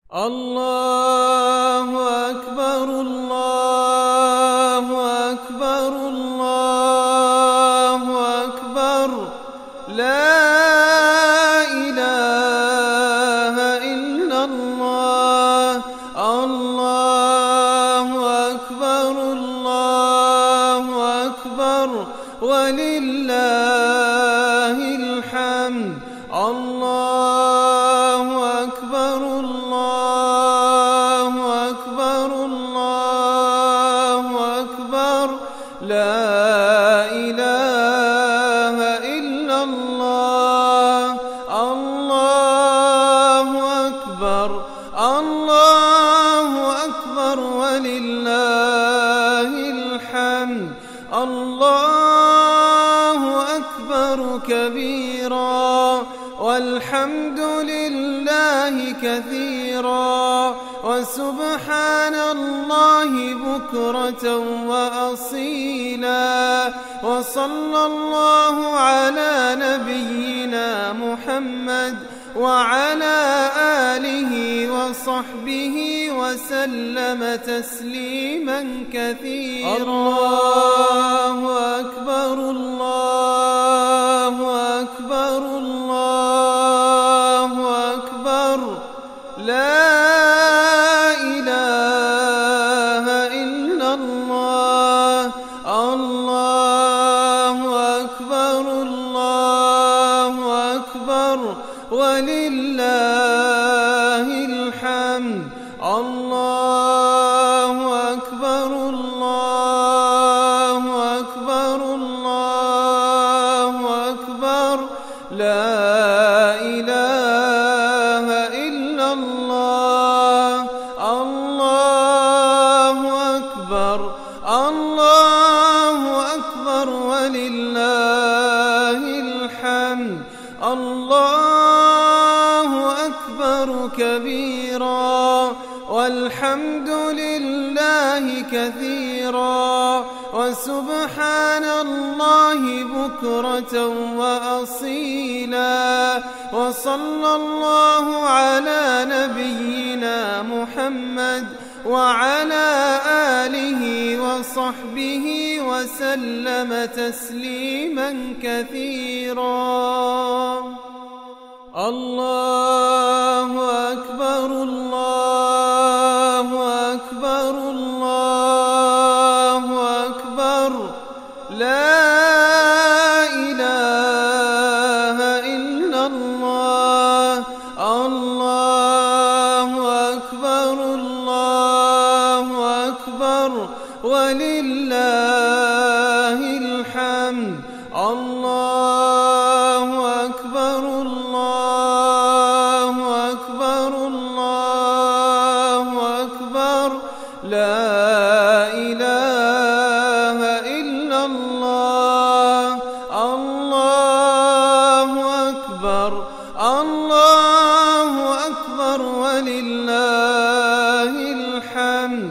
الله أكبر الله أكبر الله أكبر لا إله إلا الله الله أكبر ولله الحمد الله أكبر الله أكبر لا إله إلا الله الله أكبر ولله الحمد الله أكبر كبيرا والحمد لله كثيرا وسبحان الله بكرة وأصيلا وصلى الله على نبينا محمد وعلى آله وصحبه وسلم تسليما كثيرا الله أكبر الله أكبر الله أكبر لا إله إلا الله الله أكبر ولله الحمد الله أكبر الله أكبر لا إله إلا الله الله أكبر ولله الحمد الله أكبر كبيرا والحمد لله كثيرا وسبحان الله بكرة وأصيلا وصلى الله على نبينا محمد وعلى آله وصحبه وسلم تسليما كثيرا الله أكبر الله أكبر لا إله إلا الله الله أكبر ولله الحمد الله أكبر الله أكبر لا إله إلا الله الله أكبر ولله الحمد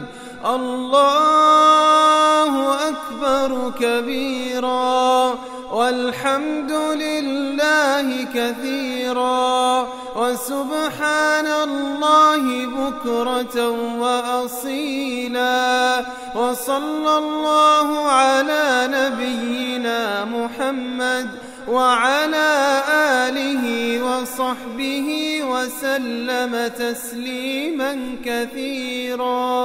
الله أكبر كبيرا والحمد لله كثيرا وسبحان الله بكرة وأصيلا وصلى الله على نبينا محمد وعلى آله وصحبه وسلم تسليما كثيرا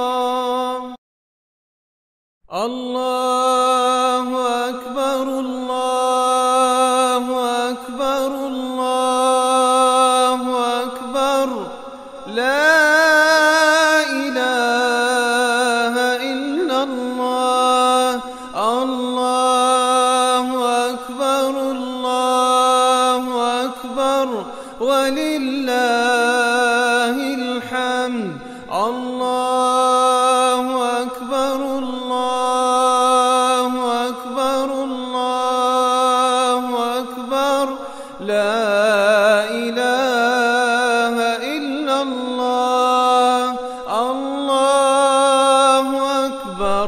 الله أكبر الله أكبر لا إله إلا الله الله أكبر ولله الحمد الله أكبر لا إله إلا الله الله أكبر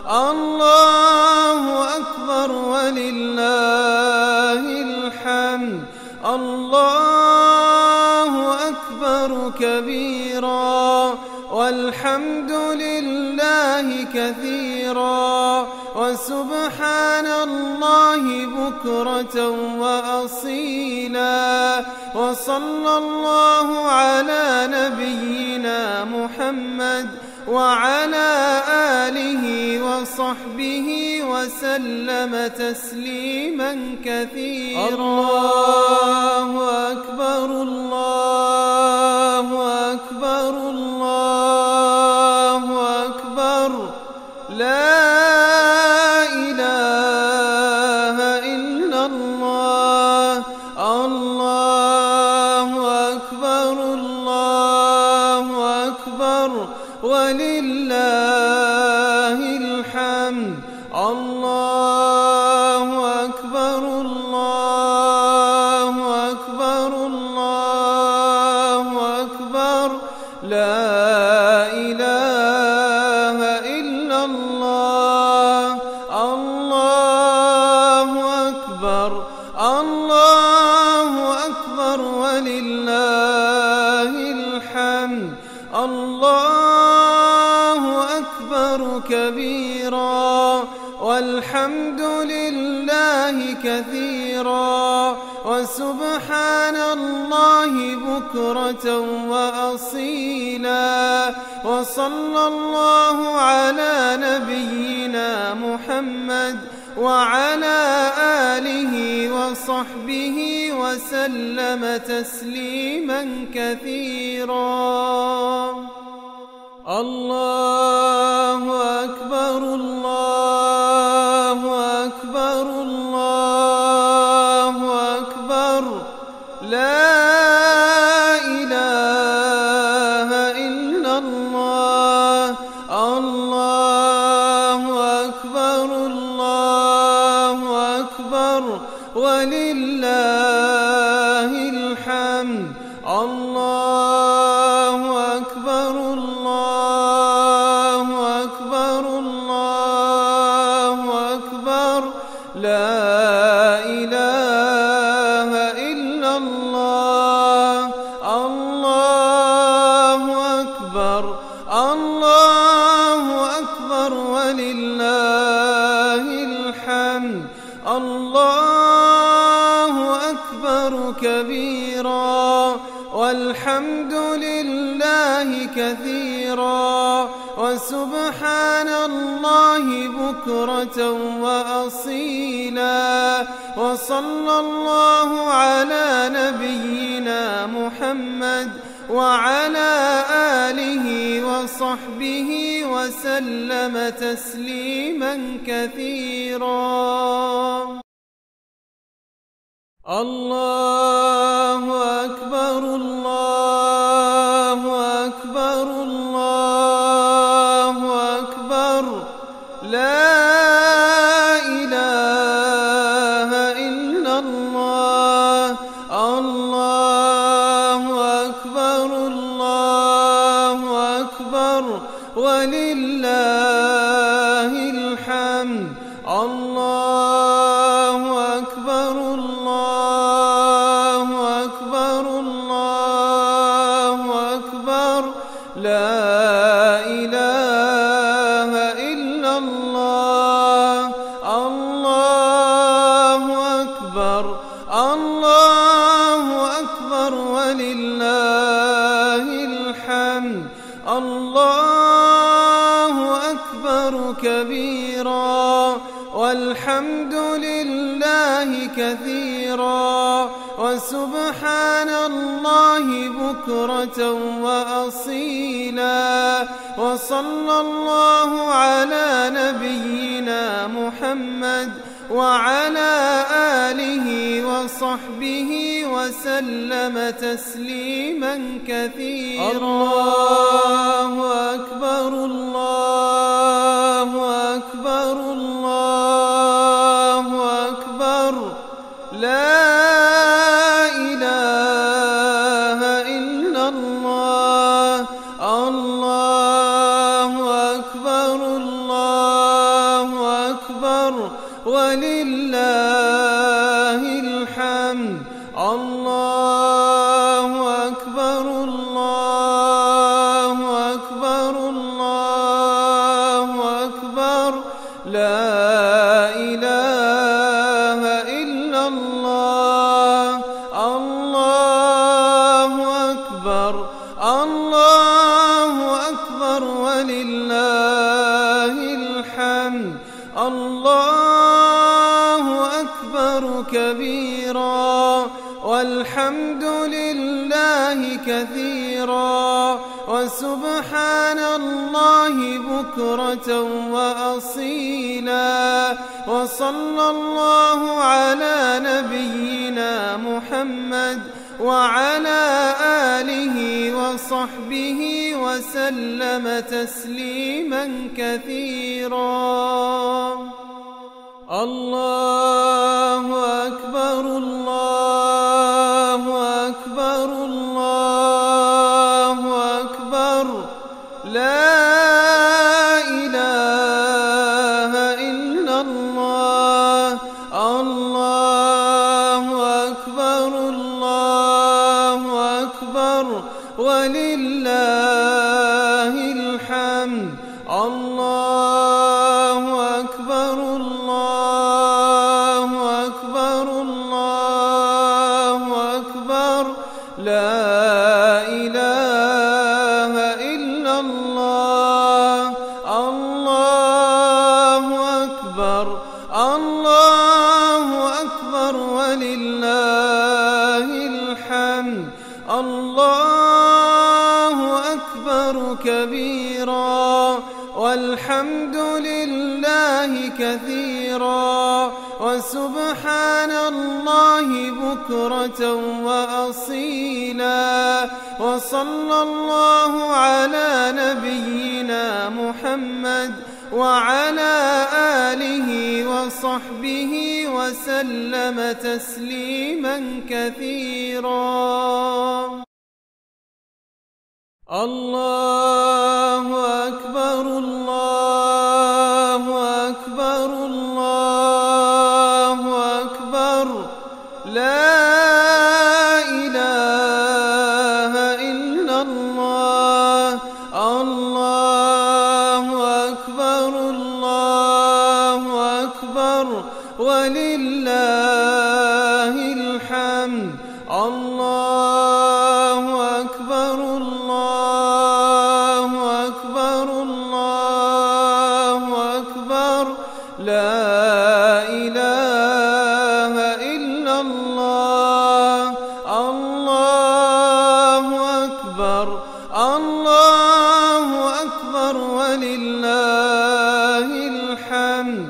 ولله الحمد الله أكبر كبيرا كبيرا والحمد لله كثيرا وسبحان الله بكرة وأصيلا وصلى الله على نبينا محمد وعلى آله وصحبه وسلم تسليما كثيرا. الله أكبر الله أكبر الله أكبر لا إله إلا الله. الله أكبر الله أكبر ولله الحمد. الله أكبر الله أكبر الله أكبر لا إله إلا الله. الله أكبر الله أكبر ولله الحمد. الله أكبر كبيرا والحمد لله كثيرا وسبحان الله بكرة وأصيلا وصلى الله على نبينا محمد وعلى آله وصحبه وسلم تسليما كثيرا. الله أكبر الله أكبر الله أكبر لا إله إلا الله. الله أكبر الله أكبر ولله الحمد. الله أكبر الله أكبر الله أكبر لا إله إلا الله. الله أكبر الله أكبر ولله الحمد. الله أكبر كبيرا والحمد لله كثيرا وسبحان الله بكرة وأصيلا وصلى الله على نبينا محمد وعلى آله وصحبه وسلم تسليما كثيرا. الله أكبر الله أكبر الله أكبر لا إله إلا الله. الله أكبر الله أكبر ولله الحمد. الله أكبر الله أكبر الله أكبر لا إله إلا الله. الله أكبر الله أكبر ولله الحمد. الله أكبر كبيرا والحمد لله كثيرا وسبحان الله بكرة وأصيلا وصلى الله على نبينا محمد وعلى آله وصحبه وسلم تسليما كثيرا. الله أكبر الله أكبر الله أكبر لا إله إلا الله. الله أكبر الله أكبر ولله الحمد. الله أكبر الله الله أكبر ولله الحمد. الله أكبر كبيرا والحمد لله كثيرا وسبحان الله بكرة وأصيلا. وصلى الله على نبينا محمد وعلى آله وصحبه وسلم تسليما كثيرا. الله أكبر الله أكبر الله أكبر لا إله إلا الله. الله أكبر الله أكبر ولله الحمد. الله أكبر الله أكبر الله أكبر لا إله إلا الله. الله أكبر الله أكبر ولله الحمد. الله أكبر كبيرا والحمد لله كثيرا وسبحان الله بكرة وأصيلا. وصلى الله على نبينا محمد وعلى آله وصحبه وسلم تسليما كثيرا. الله أكبر الله أكبر الله أكبر لا إله إلا الله. الله أكبر الله أكبر ولله الحمد. الله أكبر الله أكبر الله أكبر لا إله إلا الله. الله أكبر الله أكبر ولله الحمد.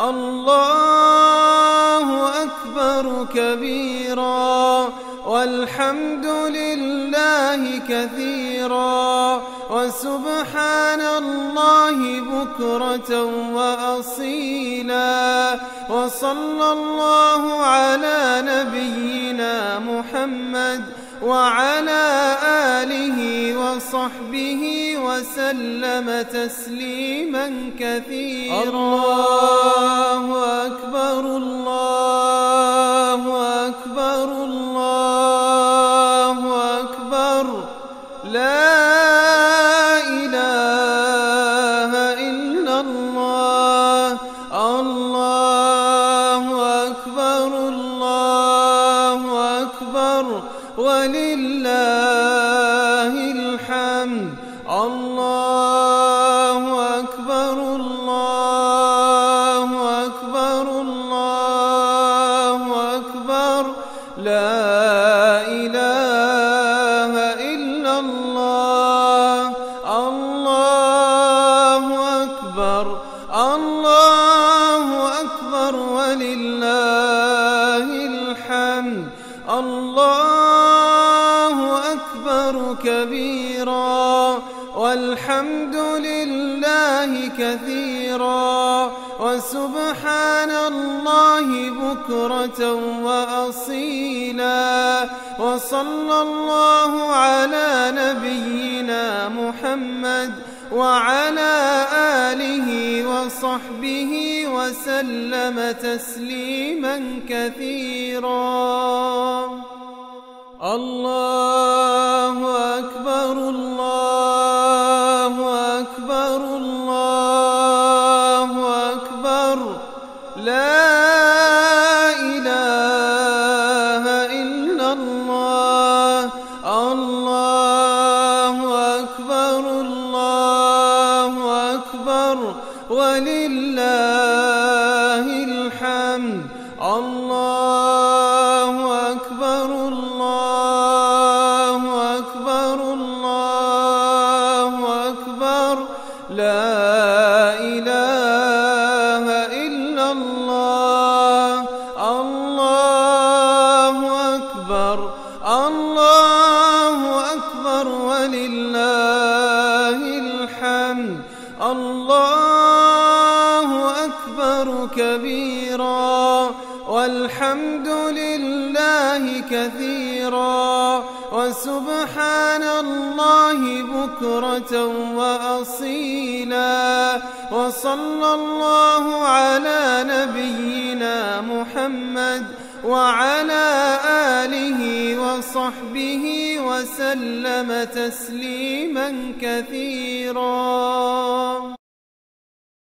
الله أكبر كبيرا والحمد لله كثيرا وسبحان الله بكرة وأصيلا. وصلى الله على نبينا محمد وعلى آله وصحبه وسلم تسليما كثيرا. الله أكبر الله أكبر الله أكبر لا إله إلا الله. الله أكبر الله أكبر ولله الحمد. الله أكبر الله أكبر الله أكبر لا إله إلا الله. الله أكبر الله أكبر ولله الحمد. الله أكبر كبيرا والحمد لله كثيرا وسبحان الله بكرة وأصيلا. وصلى الله على نبينا محمد وعلى آله وصحبه وسلم تسليما كثيرا. الله أكبر الله أكبر الله أكبر لا إله إلا الله. الله ولله الحمد. الله أكبر الله أكبر الله أكبر لا إله إلا الله. الله أكبر الله أكبر ولله الحمد. الله أكبر كبيرا والحمد لله كثيرا وسبحان الله بكرة وأصيلا. وصلى الله على نبينا محمد وعلى آله وصحبه وسلم تسليما كثيرا.